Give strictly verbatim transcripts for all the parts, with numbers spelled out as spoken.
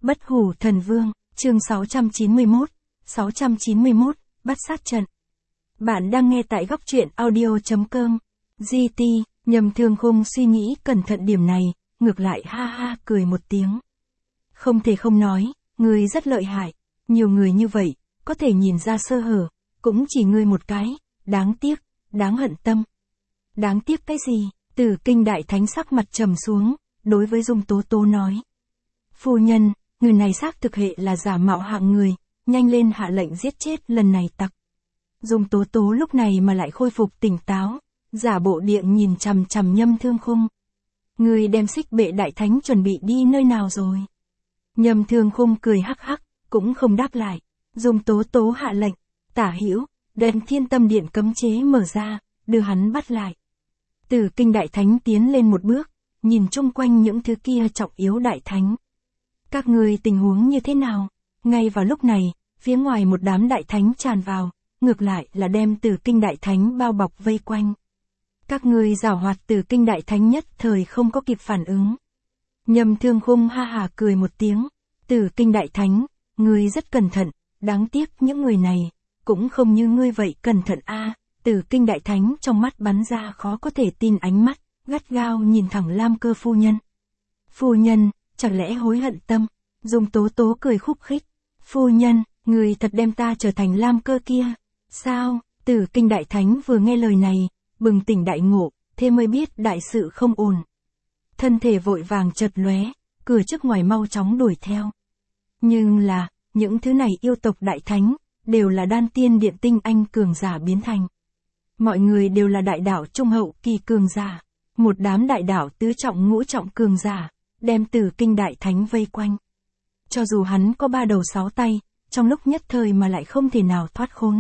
Bất hủ thần vương, chương sáu trăm chín mươi mốt, sáu trăm chín mươi mốt, bắt sát trận. Bạn đang nghe tại góc truyện audio.com. giê tê, Nhâm Thương Khung suy nghĩ cẩn thận điểm này, ngược lại ha ha cười một tiếng. Không thể không nói, ngươi rất lợi hại, nhiều người như vậy, có thể nhìn ra sơ hở, cũng chỉ ngươi một cái, đáng tiếc, đáng hận tâm. Đáng tiếc cái gì? Tử Kinh Đại Thánh sắc mặt trầm xuống, đối với Dung Tố Tố nói. Phu nhân, người này xác thực hệ là giả mạo hạng người, nhanh lên hạ lệnh giết chết lần này tặc. Dung Tố Tố lúc này mà lại khôi phục tỉnh táo, giả bộ điện nhìn chằm chằm Nhâm Thương Khung. Người đem Xích Bệ Đại Thánh chuẩn bị đi nơi nào rồi? Nhâm Thương Khung cười hắc hắc, cũng không đáp lại. Dung Tố Tố hạ lệnh, Tả Hữu, đem Thiên Tâm Điện cấm chế mở ra, đưa hắn bắt lại. Tử Kinh Đại Thánh tiến lên một bước, nhìn chung quanh những thứ kia trọng yếu đại thánh. Các ngươi tình huống như thế nào? Ngay vào lúc này, phía ngoài một đám đại thánh tràn vào, ngược lại là đem Tử Kinh Đại Thánh bao bọc vây quanh. Các ngươi giảo hoạt Tử Kinh Đại Thánh nhất thời không có kịp phản ứng. Nhâm Thương Khung ha hà cười một tiếng, Tử Kinh Đại Thánh, ngươi rất cẩn thận, đáng tiếc những người này, cũng không như ngươi vậy cẩn thận a. À, Tử Kinh Đại Thánh trong mắt bắn ra khó có thể tin ánh mắt, gắt gao nhìn thẳng Lam Cơ phu nhân. Phu nhân, chẳng lẽ hối hận tâm? Dung Tố Tố cười khúc khích. Phu nhân, người thật đem ta trở thành Lam Cơ kia. Sao? Tử Kinh Đại Thánh vừa nghe lời này, bừng tỉnh đại ngộ, thế mới biết đại sự không ổn. Thân thể vội vàng chợt lóe, cửa trước ngoài mau chóng đuổi theo. Nhưng là, những thứ này yêu tộc đại thánh, đều là đan tiên điện tinh anh cường giả biến thành. Mọi người đều là đại đạo trung hậu kỳ cường giả, một đám đại đạo tứ trọng ngũ trọng cường giả, đem Tử Kinh Đại Thánh vây quanh. Cho dù hắn có ba đầu sáu tay, trong lúc nhất thời mà lại không thể nào thoát khốn.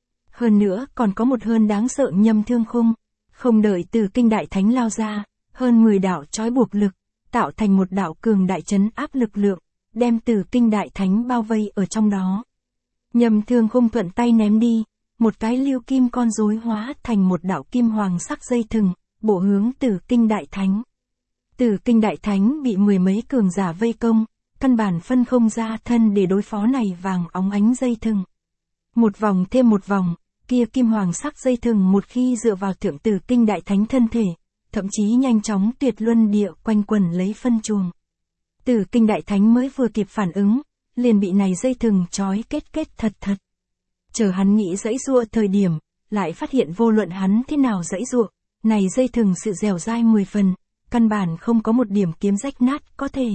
Hơn nữa còn có một hơn đáng sợ Nhâm Thương Khung, không đợi Tử Kinh Đại Thánh lao ra, hơn mười đạo trói buộc lực, tạo thành một đạo cường đại trấn áp lực lượng, đem Tử Kinh Đại Thánh bao vây ở trong đó. Nhâm Thương Khung thuận tay ném đi, một cái lưu kim con rối hóa thành một đạo kim hoàng sắc dây thừng, bổ hướng Tử Kinh Đại Thánh. Tử Kinh Đại Thánh bị mười mấy cường giả vây công, căn bản phân không ra thân để đối phó này vàng óng ánh dây thừng. Một vòng thêm một vòng, kia kim hoàng sắc dây thừng một khi dựa vào thượng Tử Kinh Đại Thánh thân thể, thậm chí nhanh chóng tuyệt luân địa quanh quẩn lấy phân chuồng. Tử Kinh Đại Thánh mới vừa kịp phản ứng, liền bị này dây thừng trói kết kết thật thật. Chờ hắn nghĩ giãy giụa thời điểm, lại phát hiện vô luận hắn thế nào giãy giụa, này dây thừng sự dẻo dai mười phần, căn bản không có một điểm kiếm rách nát có thể.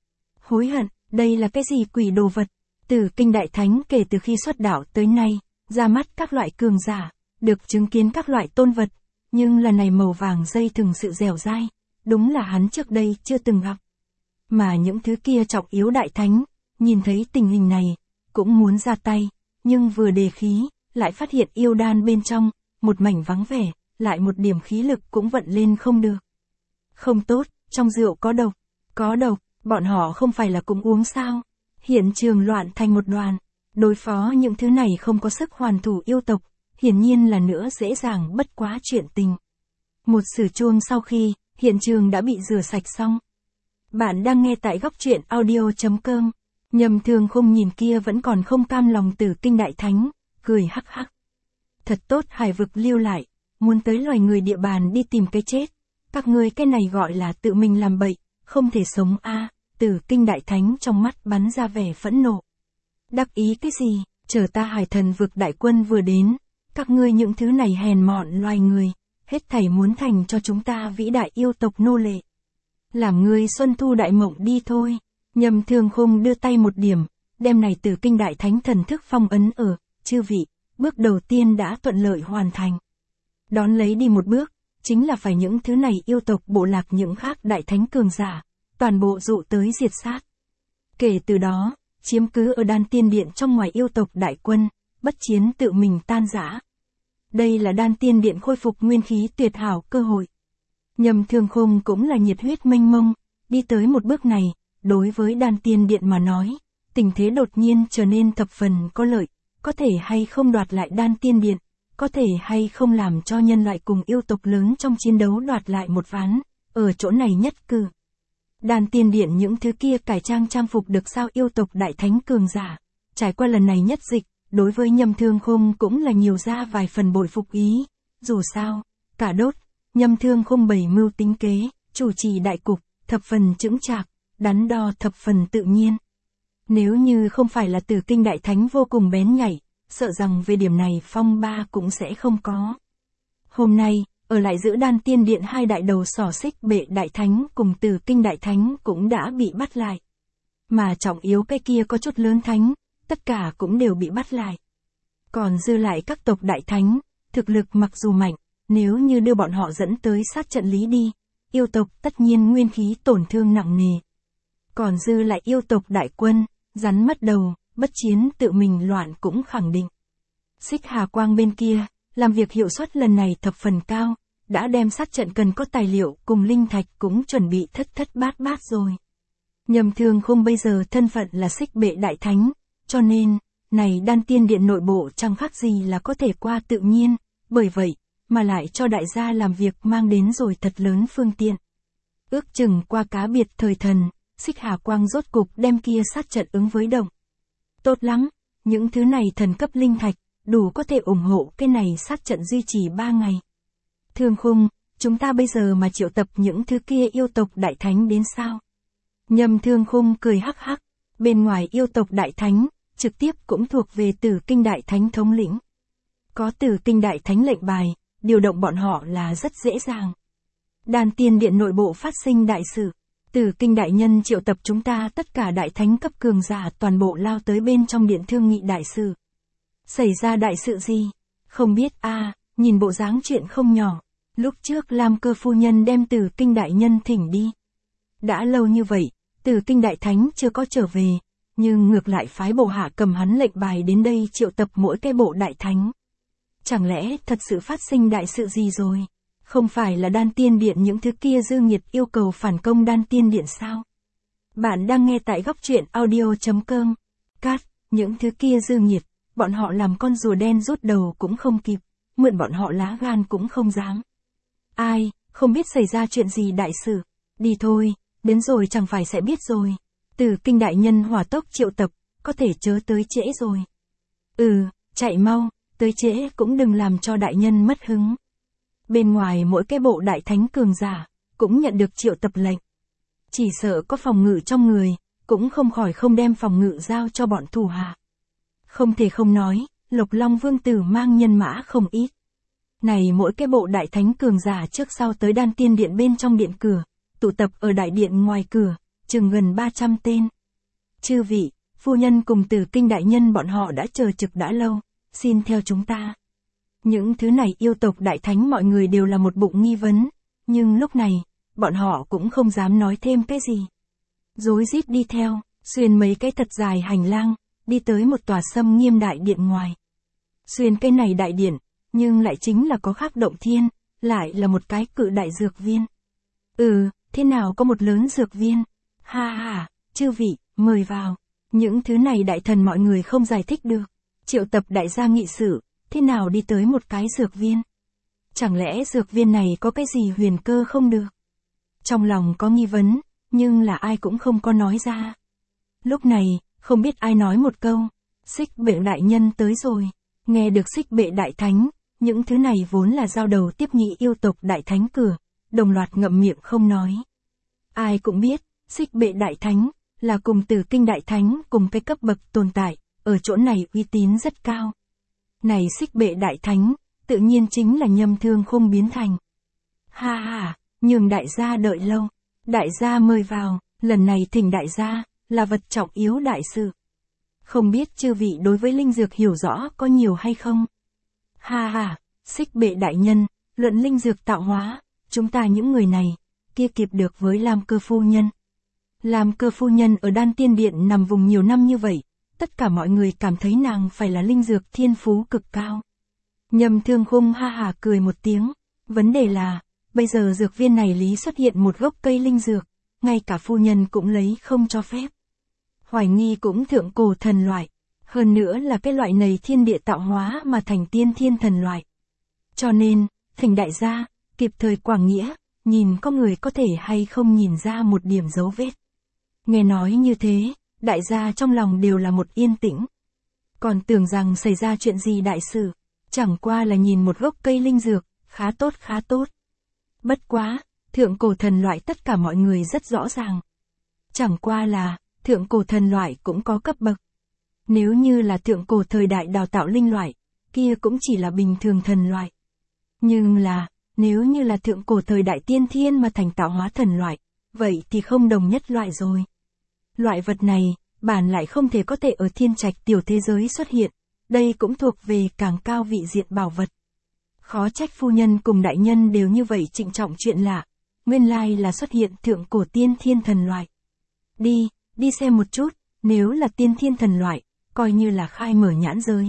Hối hận, đây là cái gì quỷ đồ vật? Tử Kinh Đại Thánh kể từ khi xuất đạo tới nay, ra mắt các loại cường giả, được chứng kiến các loại tôn vật, nhưng là này màu vàng dây thừng sự dẻo dai, đúng là hắn trước đây chưa từng gặp. Mà những thứ kia trọng yếu đại thánh, nhìn thấy tình hình này, cũng muốn ra tay, nhưng vừa đề khí, lại phát hiện yêu đan bên trong, một mảnh vắng vẻ, lại một điểm khí lực cũng vận lên không được. Không tốt, trong rượu có độc, có độc, bọn họ không phải là cũng uống sao? Hiện trường loạn thành một đoàn, đối phó những thứ này không có sức hoàn thủ yêu tộc, hiển nhiên là nữa dễ dàng bất quá chuyện tình. Một sử chuông sau khi, hiện trường đã bị rửa sạch xong. Bạn đang nghe tại góc truyện audio.com. Nhâm Thương Khung nhìn kia vẫn còn không cam lòng Tử Kinh Đại Thánh, cười hắc hắc. Thật tốt hải vực lưu lại, muốn tới loài người địa bàn đi tìm cái chết. Các ngươi cái này gọi là tự mình làm bậy, không thể sống a. À, Tử Kinh Đại Thánh trong mắt bắn ra vẻ phẫn nộ. Đắc ý cái gì, chờ ta hải thần vực đại quân vừa đến, các ngươi những thứ này hèn mọn loài người, hết thảy muốn thành cho chúng ta vĩ đại yêu tộc nô lệ. Làm ngươi xuân thu đại mộng đi thôi. Nhâm Thương Khung đưa tay một điểm, đem này Tử Kinh Đại Thánh thần thức phong ấn ở, chư vị, bước đầu tiên đã thuận lợi hoàn thành. Đón lấy đi một bước, chính là phải những thứ này yêu tộc bộ lạc những khác đại thánh cường giả, toàn bộ dụ tới diệt sát. Kể từ đó, chiếm cứ ở đan tiên điện trong ngoài yêu tộc đại quân, bất chiến tự mình tan rã. Đây là đan tiên điện khôi phục nguyên khí tuyệt hảo cơ hội. Nhâm Thương Khung cũng là nhiệt huyết mênh mông, đi tới một bước này, đối với đan tiên điện mà nói, tình thế đột nhiên trở nên thập phần có lợi, có thể hay không đoạt lại đan tiên điện, có thể hay không làm cho nhân loại cùng yêu tộc lớn trong chiến đấu đoạt lại một ván, ở chỗ này nhất cử. Đan tiên điện những thứ kia cải trang trang phục được sao yêu tộc đại thánh cường giả. Trải qua lần này nhất dịch, đối với Nhâm Thương Khung cũng là nhiều ra vài phần bội phục ý. Dù sao, cả đốt, Nhâm Thương Khung bày mưu tính kế, chủ trì đại cục, thập phần chững chạc, đắn đo thập phần tự nhiên. Nếu như không phải là Tử Kinh đại thánh vô cùng bén nhạy, sợ rằng về điểm này phong ba cũng sẽ không có. Hôm nay, ở lại giữ Đan tiên điện hai đại đầu sỏ Xích Bệ đại thánh cùng Tử Kinh đại thánh cũng đã bị bắt lại. Mà trọng yếu cái kia có chút lớn thánh, tất cả cũng đều bị bắt lại. Còn dư lại các tộc đại thánh, thực lực mặc dù mạnh, nếu như đưa bọn họ dẫn tới sát trận lý đi, yêu tộc tất nhiên nguyên khí tổn thương nặng nề. Còn dư lại yêu tộc đại quân, rắn mất đầu, bất chiến tự mình loạn cũng khẳng định. Xích Hà Quang bên kia, làm việc hiệu suất lần này thập phần cao, đã đem sát trận cần có tài liệu cùng linh thạch cũng chuẩn bị thất thất bát bát rồi. Nhâm Thương Khung bây giờ thân phận là Xích Bệ đại thánh, cho nên, này Đan tiên điện nội bộ chẳng khác gì là có thể qua tự nhiên, bởi vậy, mà lại cho đại gia làm việc mang đến rồi thật lớn phương tiện. Ước chừng qua cá biệt thời thần, Xích Hà Quang rốt cục đem kia sát trận ứng với động. Tốt lắm, những thứ này thần cấp linh thạch, đủ có thể ủng hộ cái này sát trận duy trì ba ngày. Thương Khung, chúng ta bây giờ mà triệu tập những thứ kia yêu tộc đại thánh đến sao? Nhâm Thương Khung cười hắc hắc, bên ngoài yêu tộc đại thánh, trực tiếp cũng thuộc về Tử Kinh đại thánh thống lĩnh. Có Tử Kinh đại thánh lệnh bài, điều động bọn họ là rất dễ dàng. Đan tiên điện nội bộ phát sinh đại sự, Tử Kinh đại nhân triệu tập chúng ta tất cả đại thánh cấp cường giả toàn bộ lao tới bên trong điện thương nghị đại sự. Xảy ra đại sự gì? Không biết a, à, nhìn bộ dáng chuyện không nhỏ. Lúc trước Lam Cơ phu nhân đem Tử Kinh đại nhân thỉnh đi. Đã lâu như vậy, Tử Kinh đại thánh chưa có trở về, nhưng ngược lại phái bộ hạ cầm hắn lệnh bài đến đây triệu tập mỗi cái bộ đại thánh. Chẳng lẽ thật sự phát sinh đại sự gì rồi? Không phải là Đan tiên điện những thứ kia dư nghiệt yêu cầu phản công Đan tiên điện sao? Bạn đang nghe tại góc truyện audio chấm com. Cát, những thứ kia dư nghiệt, bọn họ làm con rùa đen rút đầu cũng không kịp, mượn bọn họ lá gan cũng không dám. Ai, không biết xảy ra chuyện gì đại sự, đi thôi, đến rồi chẳng phải sẽ biết rồi. Tử Kinh đại nhân hỏa tốc triệu tập, có thể chớ tới trễ rồi. Ừ, chạy mau, tới trễ cũng đừng làm cho đại nhân mất hứng. Bên ngoài mỗi cái bộ đại thánh cường giả, cũng nhận được triệu tập lệnh. Chỉ sợ có phòng ngự trong người, cũng không khỏi không đem phòng ngự giao cho bọn thủ hạ. Không thể không nói, Lục Long Vương tử mang nhân mã không ít. Này mỗi cái bộ đại thánh cường giả trước sau tới Đan tiên điện bên trong điện cửa, tụ tập ở đại điện ngoài cửa, chừng gần ba trăm tên. Chư vị, phu nhân cùng Tử Kinh đại nhân bọn họ đã chờ trực đã lâu, xin theo chúng ta. Những thứ này yêu tộc đại thánh mọi người đều là một bụng nghi vấn, nhưng lúc này, bọn họ cũng không dám nói thêm cái gì. Rối rít đi theo, xuyên mấy cái thật dài hành lang, đi tới một tòa sâm nghiêm đại điện ngoài. Xuyên cái này đại điện, nhưng lại chính là có khác động thiên, lại là một cái cự đại dược viên. Ừ, thế nào có một lớn dược viên? Ha ha, chư vị, mời vào. Những thứ này đại thần mọi người không giải thích được. Triệu tập đại gia nghị sự, thế nào đi tới một cái dược viên? Chẳng lẽ dược viên này có cái gì huyền cơ không được? Trong lòng có nghi vấn, nhưng là ai cũng không có nói ra. Lúc này, không biết ai nói một câu, Xích Bệ đại nhân tới rồi. Nghe được Xích Bệ đại thánh, những thứ này vốn là giao đầu tiếp nhị yêu tộc đại thánh cửa, đồng loạt ngậm miệng không nói. Ai cũng biết, Xích Bệ đại thánh, là cùng Tử Kinh đại thánh cùng cái cấp bậc tồn tại, ở chỗ này uy tín rất cao. Này Xích Bệ đại thánh, tự nhiên chính là Nhâm Thương Khung biến thành. Ha ha, nhường đại gia đợi lâu. Đại gia mời vào, lần này thỉnh đại gia, là vật trọng yếu đại sự. Không biết chư vị đối với linh dược hiểu rõ có nhiều hay không? Ha ha, Xích Bệ đại nhân, luận linh dược tạo hóa, chúng ta những người này, kia kịp được với Lam Cơ phu nhân. Lam Cơ phu nhân ở Đan tiên điện nằm vùng nhiều năm như vậy, tất cả mọi người cảm thấy nàng phải là linh dược thiên phú cực cao. Nhâm Thương Khung ha hà cười một tiếng, vấn đề là, bây giờ dược viên này lý xuất hiện một gốc cây linh dược, ngay cả phu nhân cũng lấy không cho phép. Hoài nghi cũng thượng cổ thần loại, hơn nữa là cái loại này thiên địa tạo hóa mà thành tiên thiên thần loại. Cho nên, thỉnh đại gia, kịp thời quảng nghĩa, nhìn có người có thể hay không nhìn ra một điểm dấu vết. Nghe nói như thế, đại gia trong lòng đều là một yên tĩnh. Còn tưởng rằng xảy ra chuyện gì đại sự, chẳng qua là nhìn một gốc cây linh dược, khá tốt khá tốt. Bất quá, thượng cổ thần loại tất cả mọi người rất rõ ràng. Chẳng qua là, thượng cổ thần loại cũng có cấp bậc. Nếu như là thượng cổ thời đại đào tạo linh loại, kia cũng chỉ là bình thường thần loại. Nhưng là, nếu như là thượng cổ thời đại tiên thiên mà thành tạo hóa thần loại, vậy thì không đồng nhất loại rồi. Loại vật này, bản lại không thể có thể ở thiên trạch tiểu thế giới xuất hiện, đây cũng thuộc về càng cao vị diện bảo vật. Khó trách phu nhân cùng đại nhân đều như vậy trịnh trọng chuyện lạ, nguyên lai là xuất hiện thượng cổ tiên thiên thần loại. Đi, đi xem một chút, nếu là tiên thiên thần loại, coi như là khai mở nhãn giới.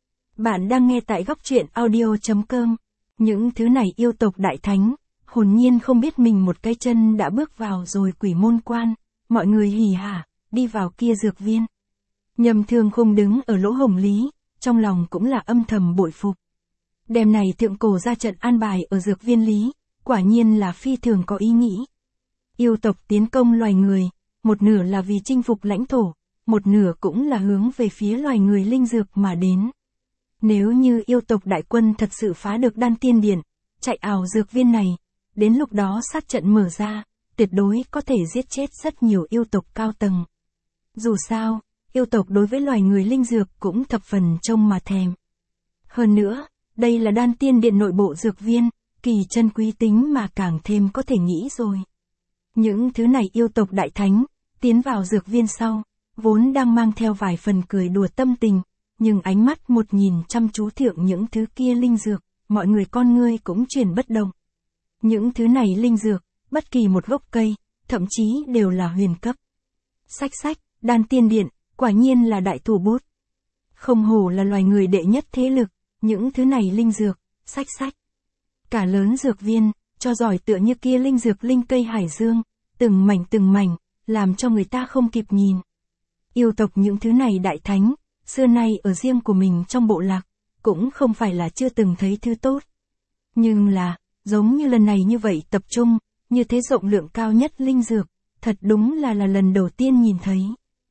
Bạn đang nghe tại góc truyện audio chấm com. Những thứ này yêu tộc đại thánh, hồn nhiên không biết mình một cái chân đã bước vào rồi quỷ môn quan, mọi người hỉ hả, đi vào kia dược viên. Nhầm Thương Khung đứng ở lỗ hổng lý, trong lòng cũng là âm thầm bội phục. Đêm này thượng cổ ra trận an bài ở dược viên lý, quả nhiên là phi thường có ý nghĩ. Yêu tộc tiến công loài người, một nửa là vì chinh phục lãnh thổ, một nửa cũng là hướng về phía loài người linh dược mà đến. Nếu như yêu tộc đại quân thật sự phá được đan tiên điện, chạy ảo dược viên này, đến lúc đó sát trận mở ra, tuyệt đối có thể giết chết rất nhiều yêu tộc cao tầng. Dù sao, yêu tộc đối với loài người linh dược cũng thập phần trông mà thèm. Hơn nữa, đây là đan tiên điện nội bộ dược viên, kỳ chân quý tính mà càng thêm có thể nghĩ rồi. Những thứ này yêu tộc đại thánh, tiến vào dược viên sau, vốn đang mang theo vài phần cười đùa tâm tình, nhưng ánh mắt một nhìn chăm chú thượng những thứ kia linh dược, mọi người con ngươi cũng chuyển bất động. Những thứ này linh dược, bất kỳ một gốc cây, thậm chí đều là huyền cấp. Sách sách, đan tiên điện, quả nhiên là đại thủ bút. Không hổ là loài người đệ nhất thế lực, những thứ này linh dược, sách sách. Cả lớn dược viên, cho giỏi tựa như kia linh dược linh cây hải dương, từng mảnh từng mảnh, làm cho người ta không kịp nhìn. Yêu tộc những thứ này đại thánh, xưa nay ở riêng của mình trong bộ lạc, cũng không phải là chưa từng thấy thứ tốt. Nhưng là, giống như lần này như vậy tập trung, như thế rộng lượng cao nhất linh dược, thật đúng là là lần đầu tiên nhìn thấy.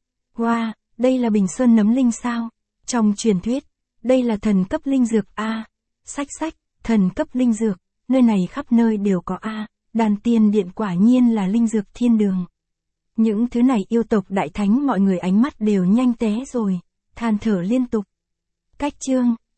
Wow, đây là Bình Sơn nấm linh sao? Trong truyền thuyết, đây là thần cấp linh dược A. Sách sách, thần cấp linh dược, nơi này khắp nơi đều có A, đan tiên điện quả nhiên là linh dược thiên đường. Những thứ này yêu tộc đại thánh mọi người ánh mắt đều nhanh té rồi, than thở liên tục. Cách chương,